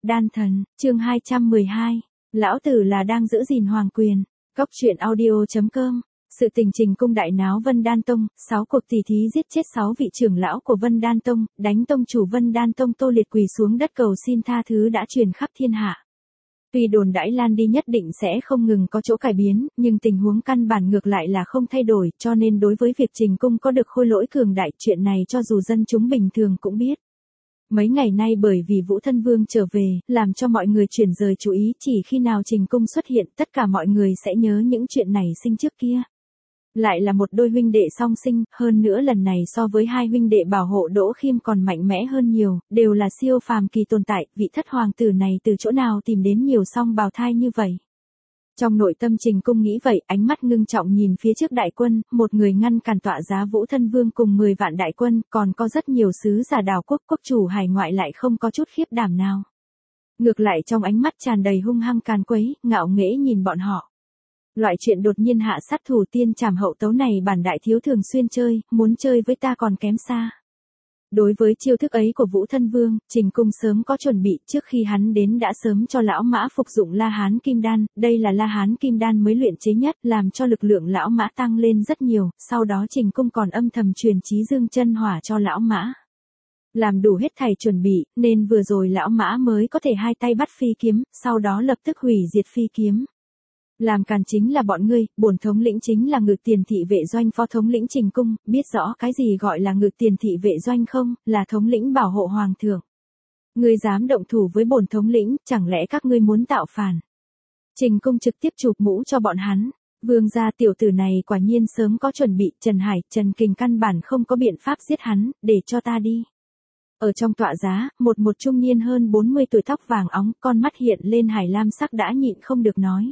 Đan thần, chương 212. Lão tử là đang giữ gìn hoàng quyền. Cốc truyện audio.com. Sự tình Trình cung đại náo Vân Đan Tông, 6 cuộc tỷ thí giết chết 6 vị trưởng lão của Vân Đan Tông, đánh tông chủ Vân Đan Tông Tô Liệt quỳ xuống đất cầu xin tha thứ đã truyền khắp thiên hạ. Tuy đồn đãi lan đi nhất định sẽ không ngừng có chỗ cải biến, nhưng tình huống căn bản ngược lại là không thay đổi, cho nên đối với việc Trình cung có được khôi lỗi cường đại, chuyện này cho dù dân chúng bình thường cũng biết. Mấy ngày nay bởi vì Vũ Thân Vương trở về, làm cho mọi người chuyển rời chú ý, chỉ khi nào Trình cung xuất hiện, tất cả mọi người sẽ nhớ những chuyện này sinh trước kia. Lại là một đôi huynh đệ song sinh, hơn nữa lần này so với hai huynh đệ bảo hộ Đỗ Khiêm còn mạnh mẽ hơn nhiều, đều là siêu phàm kỳ tồn tại, vị thất hoàng tử này từ chỗ nào tìm đến nhiều song bào thai như vậy. Trong nội tâm Trình cung nghĩ vậy, ánh mắt ngưng trọng nhìn phía trước đại quân, một người ngăn cản tọa giá Vũ Thân Vương cùng 10 vạn đại quân, còn có rất nhiều sứ giả đảo quốc chủ hải ngoại lại không có chút khiếp đảm nào. Ngược lại trong ánh mắt tràn đầy hung hăng càn quấy, ngạo nghễ nhìn bọn họ. Loại chuyện đột nhiên hạ sát thủ tiên trảm hậu tấu này bản đại thiếu thường xuyên chơi, muốn chơi với ta còn kém xa. Đối với chiêu thức ấy của Vũ Thân Vương, Trình cung sớm có chuẩn bị, trước khi hắn đến đã sớm cho lão mã phục dụng La Hán Kim Đan, đây là La Hán Kim Đan mới luyện chế nhất, làm cho lực lượng lão mã tăng lên rất nhiều, sau đó Trình cung còn âm thầm truyền chí dương chân hỏa cho lão mã. Làm đủ hết thảy chuẩn bị, nên vừa rồi lão mã mới có thể hai tay bắt phi kiếm, sau đó lập tức hủy diệt phi kiếm. Làm càn chính là bọn ngươi, bổn thống lĩnh chính là Ngự Tiền thị vệ doanh phó thống lĩnh Trình cung, biết rõ cái gì gọi là Ngự Tiền thị vệ doanh không, là thống lĩnh bảo hộ hoàng thượng. Ngươi dám động thủ với bổn thống lĩnh, chẳng lẽ các ngươi muốn tạo phản? Trình cung trực tiếp chụp mũ cho bọn hắn. Vương gia tiểu tử này quả nhiên sớm có chuẩn bị, Trần Hải, Trần Kình căn bản không có biện pháp giết hắn, để cho ta đi. Ở trong tọa giá, một trung niên hơn 40 tuổi tóc vàng óng, con mắt hiện lên hải lam sắc đã nhịn không được nói.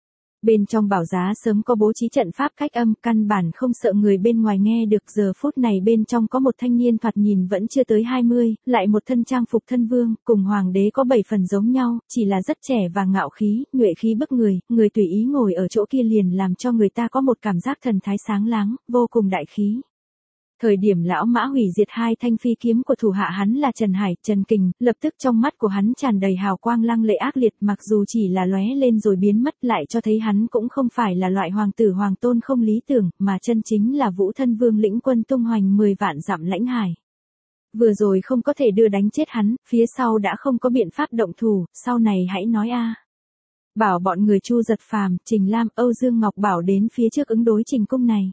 Bên trong bảo giá sớm có bố trí trận pháp cách âm, căn bản không sợ người bên ngoài nghe được. Giờ phút này bên trong có một thanh niên thoạt nhìn vẫn chưa tới 20, lại một thân trang phục thân vương, cùng hoàng đế có 7 phần giống nhau, chỉ là rất trẻ và ngạo khí, nhuệ khí bức người, người tùy ý ngồi ở chỗ kia liền làm cho người ta có một cảm giác thần thái sáng láng, vô cùng đại khí. Thời điểm lão mã hủy diệt hai thanh phi kiếm của thủ hạ hắn là Trần Hải, Trần Kình, lập tức trong mắt của hắn tràn đầy hào quang lăng lệ ác liệt, mặc dù chỉ là lóe lên rồi biến mất, lại cho thấy hắn cũng không phải là loại hoàng tử hoàng tôn không lý tưởng, mà chân chính là Vũ Thân Vương lĩnh quân tung hoành 10 vạn dặm lãnh hải. Vừa rồi không có thể đưa đánh chết hắn, phía sau đã không có biện pháp động thủ, sau này hãy nói a. Bảo bọn người Chu Giật Phàm, Trình Lam, Âu Dương Ngọc Bảo đến phía trước ứng đối Trình cung này.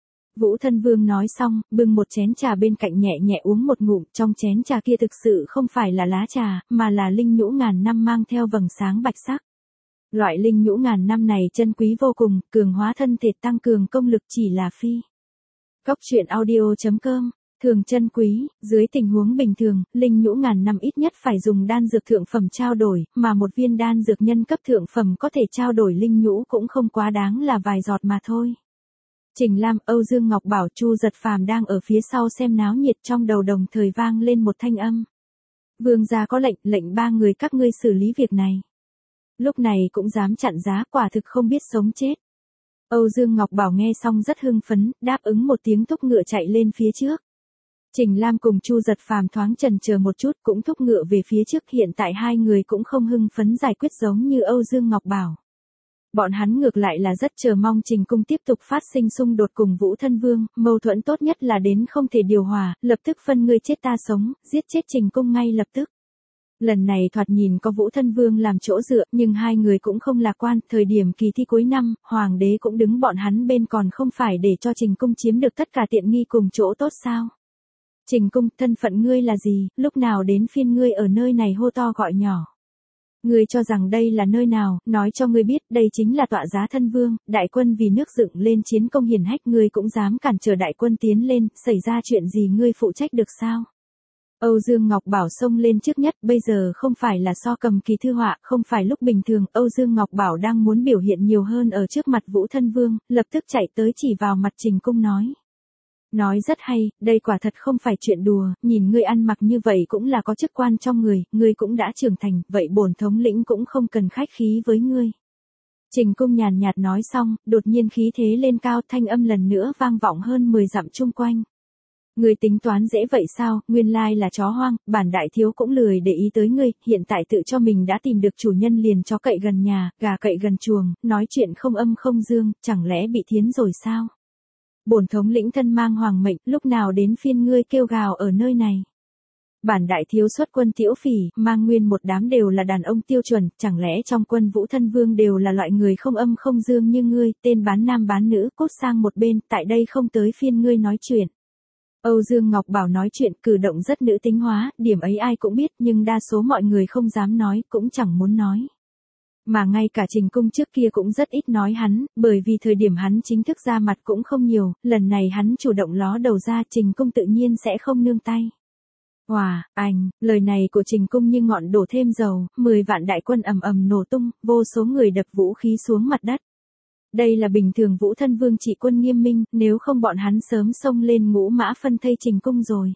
Vũ Thân Vương nói xong, bưng một chén trà bên cạnh nhẹ nhẹ uống một ngụm, trong chén trà kia thực sự không phải là lá trà, mà là linh nhũ ngàn năm mang theo vầng sáng bạch sắc. Loại linh nhũ ngàn năm này chân quý vô cùng, cường hóa thân thể tăng cường công lực chỉ là phi. Cốc truyện audio.com. Thường chân quý, dưới tình huống bình thường, linh nhũ ngàn năm ít nhất phải dùng đan dược thượng phẩm trao đổi, mà một viên đan dược nhân cấp thượng phẩm có thể trao đổi linh nhũ cũng không quá đáng là vài giọt mà thôi. Trình Lam, Âu Dương Ngọc Bảo, Chu Giật Phàm đang ở phía sau xem náo nhiệt, trong đầu đồng thời vang lên một thanh âm. Vương gia có lệnh 3 người các ngươi xử lý việc này. Lúc này cũng dám chặn giá, quả thực không biết sống chết. Âu Dương Ngọc Bảo nghe xong rất hưng phấn, đáp ứng một tiếng thúc ngựa chạy lên phía trước. Trình Lam cùng Chu Giật Phàm thoáng chần chờ một chút cũng thúc ngựa về phía trước, hiện tại hai người cũng không hưng phấn giải quyết giống như Âu Dương Ngọc Bảo. Bọn hắn ngược lại là rất chờ mong Trình cung tiếp tục phát sinh xung đột cùng Vũ Thân Vương, mâu thuẫn tốt nhất là đến không thể điều hòa, lập tức phân ngươi chết ta sống, giết chết Trình cung ngay lập tức. Lần này thoạt nhìn có Vũ Thân Vương làm chỗ dựa, nhưng hai người cũng không lạc quan, thời điểm kỳ thi cuối năm, hoàng đế cũng đứng bọn hắn bên, còn không phải để cho Trình cung chiếm được tất cả tiện nghi cùng chỗ tốt sao? Trình cung, thân phận ngươi là gì, lúc nào đến phiên ngươi ở nơi này hô to gọi nhỏ? Ngươi cho rằng đây là nơi nào, nói cho ngươi biết, đây chính là tọa giá Thân Vương, đại quân vì nước dựng lên chiến công hiển hách, ngươi cũng dám cản trở đại quân tiến lên, xảy ra chuyện gì ngươi phụ trách được sao? Âu Dương Ngọc Bảo xông lên trước nhất, bây giờ không phải là so cầm kỳ thư họa, không phải lúc bình thường, Âu Dương Ngọc Bảo đang muốn biểu hiện nhiều hơn ở trước mặt Vũ Thân Vương, lập tức chạy tới chỉ vào mặt Trình cung nói. Nói rất hay, đây quả thật không phải chuyện đùa, nhìn ngươi ăn mặc như vậy cũng là có chức quan trong người, ngươi cũng đã trưởng thành, vậy bổn thống lĩnh cũng không cần khách khí với ngươi. Trình cung nhàn nhạt nói xong, đột nhiên khí thế lên cao, thanh âm lần nữa vang vọng hơn 10 dặm chung quanh. Ngươi tính toán dễ vậy sao, nguyên lai là chó hoang, bản đại thiếu cũng lười để ý tới ngươi, hiện tại tự cho mình đã tìm được chủ nhân liền chó cậy gần nhà, gà cậy gần chuồng, nói chuyện không âm không dương, chẳng lẽ bị thiến rồi sao? Bổn thống lĩnh thân mang hoàng mệnh, lúc nào đến phiên ngươi kêu gào ở nơi này? Bản đại thiếu xuất quân Tiễu Phỉ, mang nguyên một đám đều là đàn ông tiêu chuẩn, chẳng lẽ trong quân Vũ Thân Vương đều là loại người không âm không dương như ngươi, tên bán nam bán nữ, cút sang một bên, tại đây không tới phiên ngươi nói chuyện. Âu Dương Ngọc Bảo nói chuyện cử động rất nữ tính hóa, điểm ấy ai cũng biết nhưng đa số mọi người không dám nói, cũng chẳng muốn nói. Mà ngay cả Trình Cung trước kia cũng rất ít nói hắn, bởi vì thời điểm hắn chính thức ra mặt cũng không nhiều, lần này hắn chủ động ló đầu ra Trình Cung tự nhiên sẽ không nương tay. Wow, lời này của Trình Cung như ngọn đổ thêm dầu, 10 vạn đại quân ầm ầm nổ tung, vô số người đập vũ khí xuống mặt đất. Đây là bình thường Vũ Thân Vương trị quân nghiêm minh, nếu không bọn hắn sớm xông lên ngũ mã phân thây Trình Cung rồi.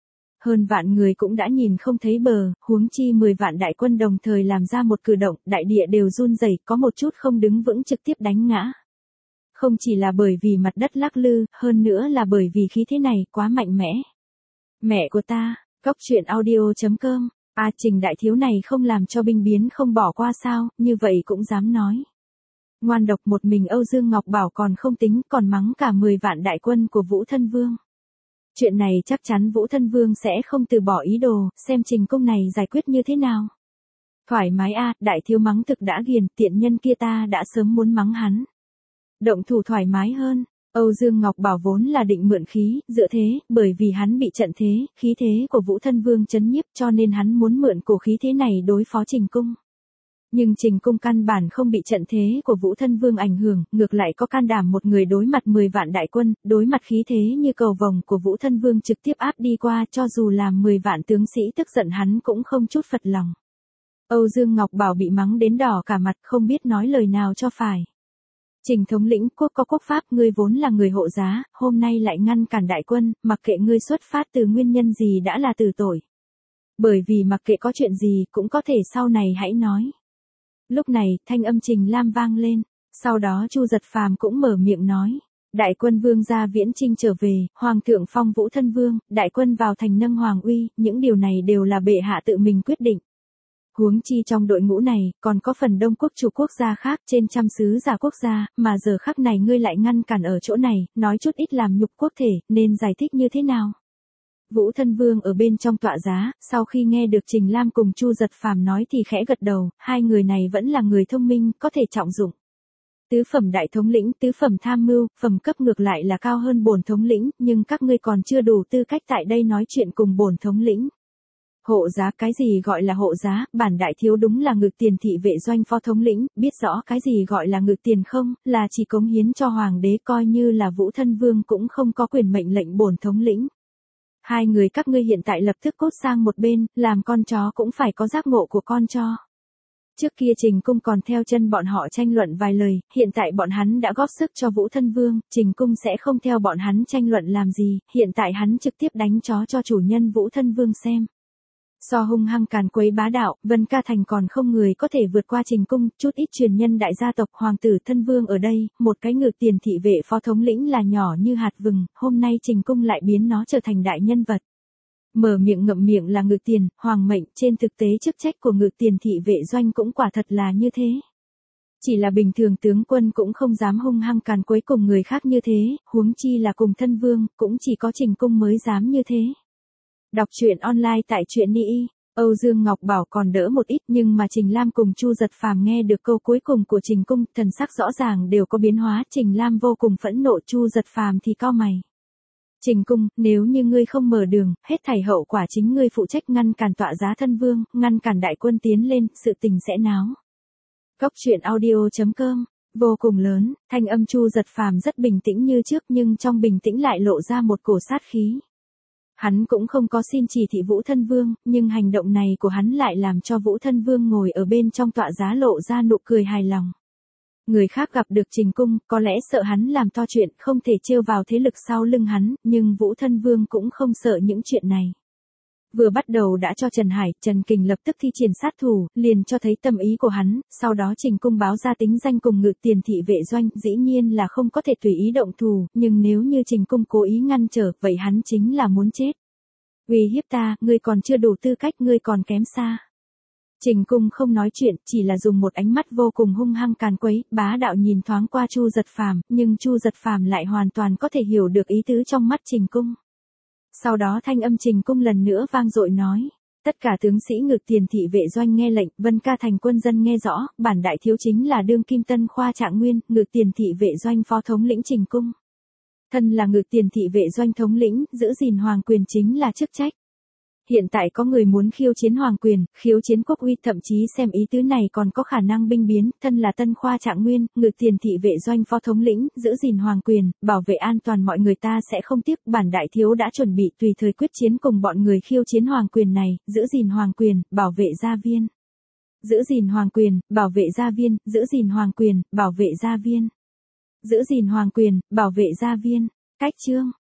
Hơn vạn người cũng đã nhìn không thấy bờ, huống chi 10 vạn đại quân đồng thời làm ra một cử động, đại địa đều run rẩy, có một chút không đứng vững trực tiếp đánh ngã. Không chỉ là bởi vì mặt đất lắc lư, hơn nữa là bởi vì khí thế này quá mạnh mẽ. Mẹ của ta, Cóc truyện audio.com, Trình đại thiếu này không làm cho binh biến không bỏ qua sao, như vậy cũng dám nói. Ngoan độc một mình Âu Dương Ngọc Bảo còn không tính, còn mắng cả 10 vạn đại quân của Vũ Thân Vương. Chuyện này chắc chắn Vũ Thân Vương sẽ không từ bỏ ý đồ, xem Trình Cung này giải quyết như thế nào. Thoải mái đại thiếu mắng thực đã ghiền, tiện nhân kia ta đã sớm muốn mắng hắn. Động thủ thoải mái hơn, Âu Dương Ngọc Bảo vốn là định mượn khí, dựa thế, bởi vì hắn bị trận thế, khí thế của Vũ Thân Vương chấn nhiếp cho nên hắn muốn mượn cổ khí thế này đối phó Trình Cung. Nhưng Trình Cung căn bản không bị trận thế của Vũ Thân Vương ảnh hưởng, ngược lại có can đảm một người đối mặt 10 vạn đại quân, đối mặt khí thế như cầu vồng của Vũ Thân Vương trực tiếp áp đi qua cho dù là 10 vạn tướng sĩ tức giận hắn cũng không chút phật lòng. Âu Dương Ngọc Bảo bị mắng đến đỏ cả mặt không biết nói lời nào cho phải. Trình thống lĩnh quốc có quốc pháp ngươi vốn là người hộ giá, hôm nay lại ngăn cản đại quân, mặc kệ ngươi xuất phát từ nguyên nhân gì đã là tử tội. Bởi vì mặc kệ có chuyện gì cũng có thể sau này hãy nói. Lúc này, thanh âm Trình Lam vang lên, sau đó Chu Giật Phàm cũng mở miệng nói. Đại quân vương gia viễn chinh trở về, Hoàng thượng phong Vũ Thân Vương, đại quân vào thành nâng hoàng uy, những điều này đều là bệ hạ tự mình quyết định. Huống chi trong đội ngũ này, còn có phần đông quốc chủ quốc gia khác trên trăm sứ giả quốc gia, mà giờ khắc này ngươi lại ngăn cản ở chỗ này, nói chút ít làm nhục quốc thể, nên giải thích như thế nào? Vũ Thân Vương ở bên trong tọa giá, sau khi nghe được Trình Lam cùng Chu Giật Phàm nói thì khẽ gật đầu, hai người này vẫn là người thông minh, có thể trọng dụng. Tứ phẩm đại thống lĩnh, tứ phẩm tham mưu, phẩm cấp ngược lại là cao hơn bổn thống lĩnh, nhưng các ngươi còn chưa đủ tư cách tại đây nói chuyện cùng bổn thống lĩnh. Hộ giá, cái gì gọi là hộ giá, bản đại thiếu đúng là ngự tiền thị vệ doanh phó thống lĩnh, biết rõ cái gì gọi là ngự tiền không, là chỉ cống hiến cho hoàng đế, coi như là Vũ Thân Vương cũng không có quyền mệnh lệnh bổn thống lĩnh. Hai người các ngươi hiện tại lập tức cút sang một bên, làm con chó cũng phải có giác ngộ của con cho. Trước kia Trình Cung còn theo chân bọn họ tranh luận vài lời, hiện tại bọn hắn đã góp sức cho Vũ Thân Vương, Trình Cung sẽ không theo bọn hắn tranh luận làm gì, hiện tại hắn trực tiếp đánh chó cho chủ nhân Vũ Thân Vương xem. So hung hăng càn quấy bá đạo, Vân Ca Thành còn không người có thể vượt qua Trình Cung, chút ít truyền nhân đại gia tộc Hoàng tử Thân Vương ở đây, một cái ngự tiền thị vệ phó thống lĩnh là nhỏ như hạt vừng, hôm nay Trình Cung lại biến nó trở thành đại nhân vật. Mở miệng ngậm miệng là ngự tiền, hoàng mệnh, trên thực tế chức trách của ngự tiền thị vệ doanh cũng quả thật là như thế. Chỉ là bình thường tướng quân cũng không dám hung hăng càn quấy cùng người khác như thế, huống chi là cùng Thân Vương, cũng chỉ có Trình Cung mới dám như thế. Đọc truyện online tại truyện Ni. Âu Dương Ngọc Bảo còn đỡ một ít nhưng mà Trình Lam cùng Chu Giật Phàm nghe được câu cuối cùng của Trình Cung, thần sắc rõ ràng đều có biến hóa, Trình Lam vô cùng phẫn nộ, Chu Giật Phàm thì cau mày. Trình Cung, nếu như ngươi không mở đường, hết thảy hậu quả chính ngươi phụ trách ngăn cản tọa giá Thân Vương, ngăn cản đại quân tiến lên, sự tình sẽ náo. Cóc truyện audio.com, vô cùng lớn, thanh âm Chu Giật Phàm rất bình tĩnh như trước nhưng trong bình tĩnh lại lộ ra một cổ sát khí. Hắn cũng không có xin chỉ thị Vũ Thân Vương, nhưng hành động này của hắn lại làm cho Vũ Thân Vương ngồi ở bên trong tọa giá lộ ra nụ cười hài lòng. Người khác gặp được Trình Cung, có lẽ sợ hắn làm to chuyện, không thể trêu vào thế lực sau lưng hắn, nhưng Vũ Thân Vương cũng không sợ những chuyện này. Vừa bắt đầu đã cho Trần Hải, Trần Kình lập tức thi triển sát thủ, liền cho thấy tâm ý của hắn, sau đó Trình Cung báo ra tính danh cùng Ngự Tiền thị vệ doanh, dĩ nhiên là không có thể tùy ý động thủ, nhưng nếu như Trình Cung cố ý ngăn trở, vậy hắn chính là muốn chết. Uy hiếp ta, ngươi còn chưa đủ tư cách, ngươi còn kém xa. Trình Cung không nói chuyện, chỉ là dùng một ánh mắt vô cùng hung hăng càn quấy, bá đạo nhìn thoáng qua Chu Giật Phàm, nhưng Chu Giật Phàm lại hoàn toàn có thể hiểu được ý tứ trong mắt Trình Cung. Sau đó thanh âm Trình Cung lần nữa vang dội nói, tất cả tướng sĩ Ngự Tiền thị vệ doanh nghe lệnh, Vân Ca thành quân dân nghe rõ, bản đại thiếu chính là đương kim Tân Khoa Trạng Nguyên, Ngự Tiền thị vệ doanh phó thống lĩnh Trình Cung. Thân là Ngự Tiền thị vệ doanh thống lĩnh, giữ gìn hoàng quyền chính là chức trách. Hiện tại có người muốn khiêu chiến hoàng quyền, khiêu chiến quốc uy, thậm chí xem ý tứ này còn có khả năng binh biến, thân là Tân Khoa Trạng Nguyên, Ngự Tiền thị vệ doanh phó thống lĩnh, giữ gìn hoàng quyền, bảo vệ an toàn mọi người, ta sẽ không tiếc, bản đại thiếu đã chuẩn bị tùy thời quyết chiến cùng bọn người khiêu chiến hoàng quyền này, giữ gìn hoàng quyền, bảo vệ gia viên. Giữ gìn hoàng quyền, bảo vệ gia viên, giữ gìn hoàng quyền, bảo vệ gia viên. Giữ gìn hoàng quyền, bảo vệ gia viên. Cách chương